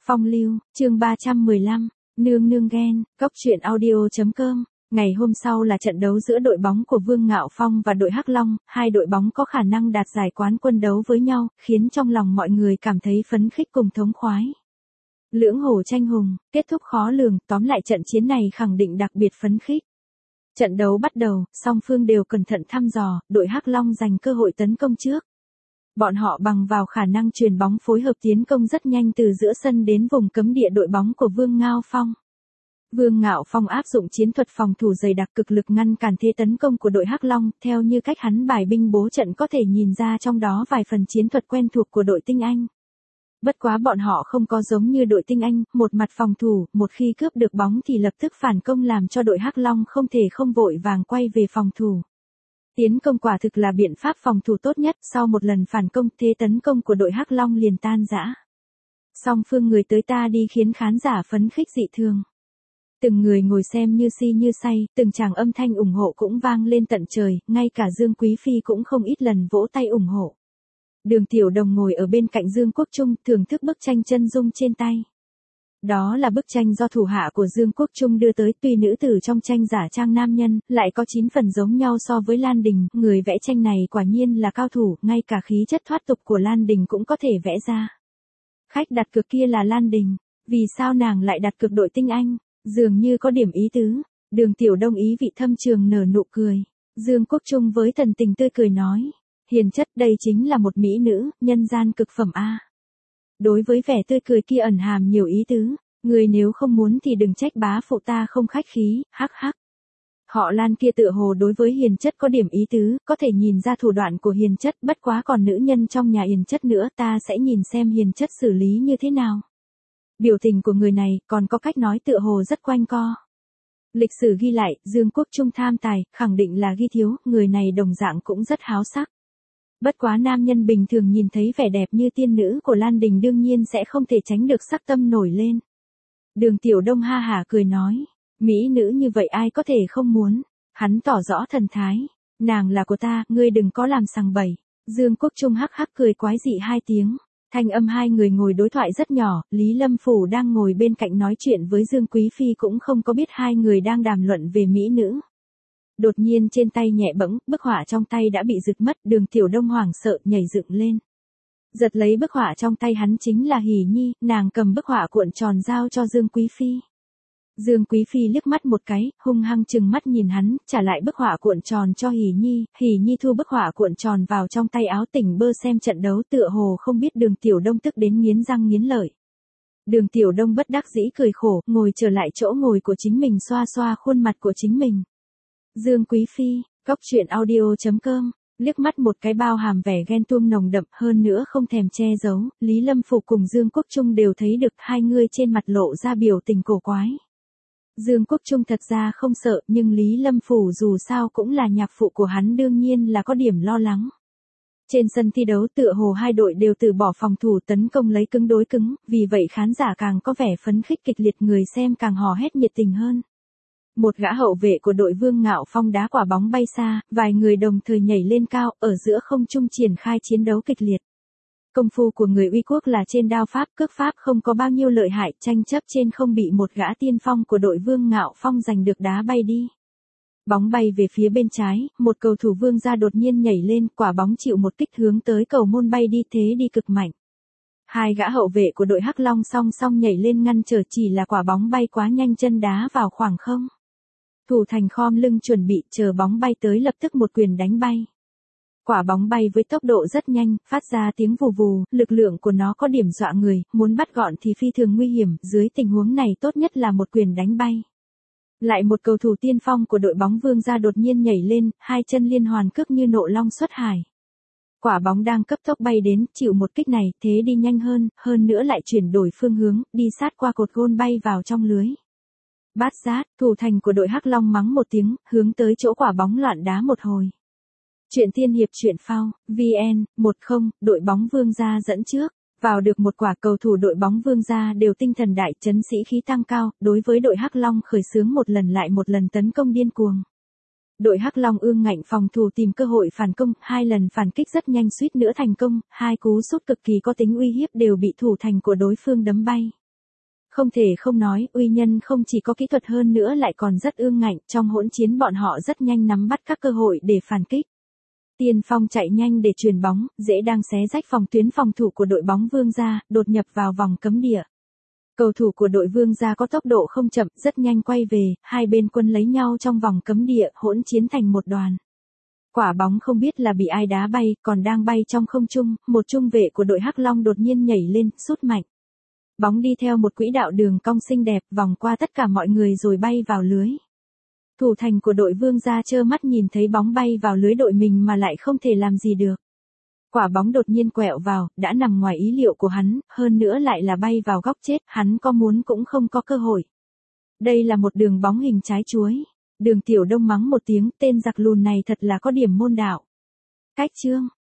Phong lưu, chương 315, nương nương ghen, cốc truyện audio.com. Ngày hôm sau là trận đấu giữa đội bóng của Vương Ngạo Phong và đội Hắc Long, hai đội bóng có khả năng đạt giải quán quân đấu với nhau, khiến trong lòng mọi người cảm thấy phấn khích cùng thống khoái. Lưỡng hổ tranh hùng, kết thúc khó lường, tóm lại trận chiến này khẳng định đặc biệt phấn khích. Trận đấu bắt đầu, song phương đều cẩn thận thăm dò, đội Hắc Long giành cơ hội tấn công trước. Bọn họ bằng vào khả năng chuyền bóng phối hợp tiến công rất nhanh từ giữa sân đến vùng cấm địa đội bóng của Vương Ngạo Phong. Vương Ngạo Phong áp dụng chiến thuật phòng thủ dày đặc cực lực ngăn cản thế tấn công của đội Hắc Long, theo như cách hắn bài binh bố trận có thể nhìn ra trong đó vài phần chiến thuật quen thuộc của đội Tinh Anh. Bất quá bọn họ không có giống như đội Tinh Anh, một mặt phòng thủ, một khi cướp được bóng thì lập tức phản công làm cho đội Hắc Long không thể không vội vàng quay về phòng thủ. Tiến công quả thực là biện pháp phòng thủ tốt nhất, sau một lần phản công, thế tấn công của đội Hắc Long liền tan rã. Song phương người tới ta đi khiến khán giả phấn khích dị thường. Từng người ngồi xem như si như say, từng tràng âm thanh ủng hộ cũng vang lên tận trời, ngay cả Dương Quý Phi cũng không ít lần vỗ tay ủng hộ. Đường Tiểu Đồng ngồi ở bên cạnh Dương Quốc Trung, thưởng thức bức tranh chân dung trên tay. Đó là bức tranh do thủ hạ của Dương Quốc Trung đưa tới, tuy nữ tử trong tranh giả trang nam nhân, lại có 9 phần giống nhau so với Lan Đình, người vẽ tranh này quả nhiên là cao thủ, ngay cả khí chất thoát tục của Lan Đình cũng có thể vẽ ra. Khách đặt cược kia là Lan Đình, vì sao nàng lại đặt cược đội Tinh Anh, dường như có điểm ý tứ. Đường Tiểu Đông ý vị thâm trường nở nụ cười. Dương Quốc Trung với thần tình tươi cười nói, hiền chất đây chính là một mỹ nữ, nhân gian cực phẩm a. Đối với vẻ tươi cười kia ẩn hàm nhiều ý tứ, người nếu không muốn thì đừng trách bá phụ ta không khách khí, hắc hắc. Họ Lan kia tựa hồ đối với hiền chất có điểm ý tứ, có thể nhìn ra thủ đoạn của hiền chất, bất quá còn nữ nhân trong nhà hiền chất nữa, ta sẽ nhìn xem hiền chất xử lý như thế nào. Biểu tình của người này, còn có cách nói tựa hồ rất quanh co. Lịch sử ghi lại, Dương Quốc Trung tham tài, khẳng định là ghi thiếu, người này đồng dạng cũng rất háo sắc. Bất quá nam nhân bình thường nhìn thấy vẻ đẹp như tiên nữ của Lan Đình đương nhiên sẽ không thể tránh được sắc tâm nổi lên. Đường Tiểu Đông ha hả cười nói, mỹ nữ như vậy ai có thể không muốn, hắn tỏ rõ thần thái, nàng là của ta, ngươi đừng có làm sằng bậy. Dương Quốc Trung hắc hắc cười quái dị 2 tiếng, thanh âm hai người ngồi đối thoại rất nhỏ, Lý Lâm Phủ đang ngồi bên cạnh nói chuyện với Dương Quý Phi cũng không có biết hai người đang đàm luận về mỹ nữ. Đột nhiên trên tay nhẹ bẫng, bức họa trong tay đã bị giật mất, Đường Tiểu Đông hoảng sợ nhảy dựng lên. Giật lấy bức họa trong tay hắn chính là Hỉ Nhi, nàng cầm bức họa cuộn tròn giao cho Dương Quý Phi. Dương Quý Phi liếc mắt một cái, hung hăng trừng mắt nhìn hắn, trả lại bức họa cuộn tròn cho Hỉ Nhi thu bức họa cuộn tròn vào trong tay áo tỉnh bơ xem trận đấu tựa hồ không biết Đường Tiểu Đông tức đến nghiến răng nghiến lợi. Đường Tiểu Đông bất đắc dĩ cười khổ, ngồi trở lại chỗ ngồi của chính mình xoa xoa khuôn mặt của chính mình. Dương Quý Phi, cốc truyện audio.com, liếc mắt một cái bao hàm vẻ ghen tuông nồng đậm hơn nữa không thèm che giấu, Lý Lâm Phủ cùng Dương Quốc Trung đều thấy được hai người trên mặt lộ ra biểu tình cổ quái. Dương Quốc Trung thật ra không sợ nhưng Lý Lâm Phủ dù sao cũng là nhạc phụ của hắn đương nhiên là có điểm lo lắng. Trên sân thi đấu tựa hồ hai đội đều từ bỏ phòng thủ tấn công lấy cứng đối cứng, vì vậy khán giả càng có vẻ phấn khích kịch liệt người xem càng hò hét nhiệt tình hơn. Một gã hậu vệ của đội Vương Ngạo Phong đá quả bóng bay xa, vài người đồng thời nhảy lên cao, ở giữa không trung triển khai chiến đấu kịch liệt. Công phu của người Uy Quốc là trên đao pháp, cước pháp không có bao nhiêu lợi hại, tranh chấp trên không bị một gã tiên phong của đội Vương Ngạo Phong giành được đá bay đi. Bóng bay về phía bên trái, một cầu thủ Vương gia đột nhiên nhảy lên, quả bóng chịu một kích hướng tới cầu môn bay đi thế đi cực mạnh. Hai gã hậu vệ của đội Hắc Long song song nhảy lên ngăn trở chỉ là quả bóng bay quá nhanh chân đá vào khoảng không. Thủ thành khom lưng chuẩn bị chờ bóng bay tới lập tức một quyền đánh bay. Quả bóng bay với tốc độ rất nhanh, phát ra tiếng vù vù, lực lượng của nó có điểm dọa người, muốn bắt gọn thì phi thường nguy hiểm, dưới tình huống này tốt nhất là một quyền đánh bay. Lại một cầu thủ tiên phong của đội bóng Vương gia đột nhiên nhảy lên, hai chân liên hoàn cước như nộ long xuất hải. Quả bóng đang cấp tốc bay đến, chịu một kích này, thế đi nhanh hơn nữa lại chuyển đổi phương hướng, đi sát qua cột gôn bay vào trong lưới. Bát giác, thủ thành của đội Hắc Long mắng một tiếng, hướng tới chỗ quả bóng loạn đá một hồi. Truyện tiên hiệp truyện phao, VN, 10, đội bóng Vương gia dẫn trước. Vào được một quả cầu thủ đội bóng Vương gia đều tinh thần đại chấn sĩ khí tăng cao, đối với đội Hắc Long khởi xướng một lần lại một lần tấn công điên cuồng. Đội Hắc Long ương ngạnh phòng thủ tìm cơ hội phản công, 2 lần phản kích rất nhanh suýt nữa thành công, 2 cú sút cực kỳ có tính uy hiếp đều bị thủ thành của đối phương đấm bay. Không thể không nói, Uy Nhân không chỉ có kỹ thuật hơn nữa lại còn rất ương ngạnh, trong hỗn chiến bọn họ rất nhanh nắm bắt các cơ hội để phản kích. Tiên Phong chạy nhanh để chuyền bóng, dễ đang xé rách phòng tuyến phòng thủ của đội bóng Vương gia, đột nhập vào vòng cấm địa. Cầu thủ của đội Vương gia có tốc độ không chậm, rất nhanh quay về, hai bên quân lấy nhau trong vòng cấm địa, hỗn chiến thành một đoàn. Quả bóng không biết là bị ai đá bay, còn đang bay trong không trung, một trung vệ của đội Hắc Long đột nhiên nhảy lên, sút mạnh. Bóng đi theo một quỹ đạo đường cong xinh đẹp, vòng qua tất cả mọi người rồi bay vào lưới. Thủ thành của đội Vương gia trơ mắt nhìn thấy bóng bay vào lưới đội mình mà lại không thể làm gì được. Quả bóng đột nhiên quẹo vào, đã nằm ngoài ý liệu của hắn, hơn nữa lại là bay vào góc chết, hắn có muốn cũng không có cơ hội. Đây là một đường bóng hình trái chuối. Đường Tiểu Đông mắng một tiếng, tên giặc lùn này thật là có điểm môn đạo. Cách chương